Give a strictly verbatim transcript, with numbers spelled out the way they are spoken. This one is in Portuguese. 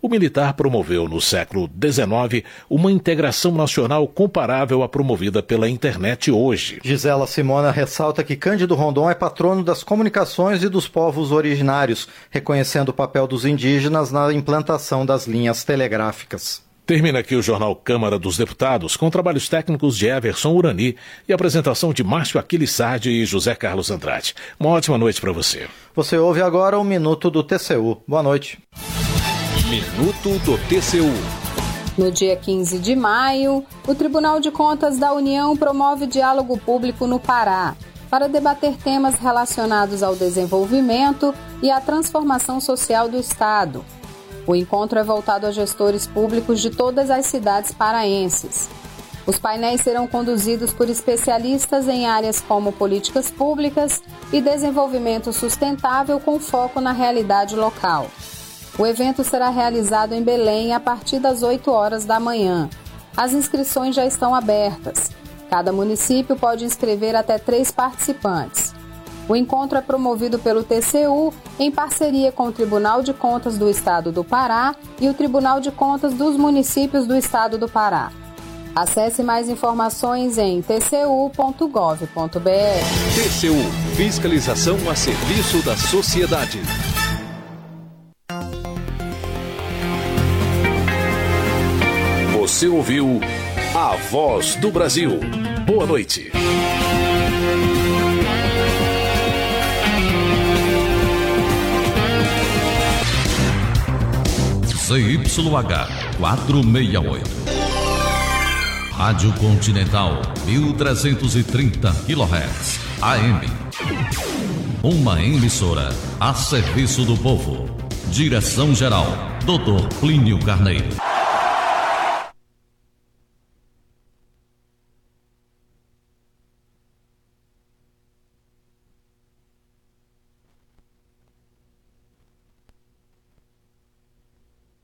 o militar promoveu no século dezenove uma integração nacional comparável à promovida pela internet hoje. Gisela Simona ressalta que Cândido Rondon é patrono das comunicações e dos povos originários, reconhecendo o papel dos indígenas na implantação das linhas telegráficas. Termina aqui o Jornal Câmara dos Deputados, com trabalhos técnicos de Everson Urani e apresentação de Márcio Aquiles Sardi e José Carlos Andrade. Uma ótima noite para você. Você ouve agora o Minuto do T C U. Boa noite. Minuto do T C U. No dia quinze de maio, o Tribunal de Contas da União promove diálogo público no Pará para debater temas relacionados ao desenvolvimento e à transformação social do Estado. O encontro é voltado a gestores públicos de todas as cidades paraenses. Os painéis serão conduzidos por especialistas em áreas como políticas públicas e desenvolvimento sustentável com foco na realidade local. O evento será realizado em Belém a partir das oito horas da manhã. As inscrições já estão abertas. Cada município pode inscrever até três participantes. O encontro é promovido pelo T C U em parceria com o Tribunal de Contas do Estado do Pará e o Tribunal de Contas dos Municípios do Estado do Pará. Acesse mais informações em t c u ponto gov ponto b r. T C U, fiscalização a serviço da sociedade. Você ouviu A Voz do Brasil. Boa noite. Z Y H quatrocentos e sessenta e oito. Rádio Continental mil trezentos e trinta quilohertz A M. Uma emissora a serviço do povo. Direção-geral doutor Plínio Carneiro.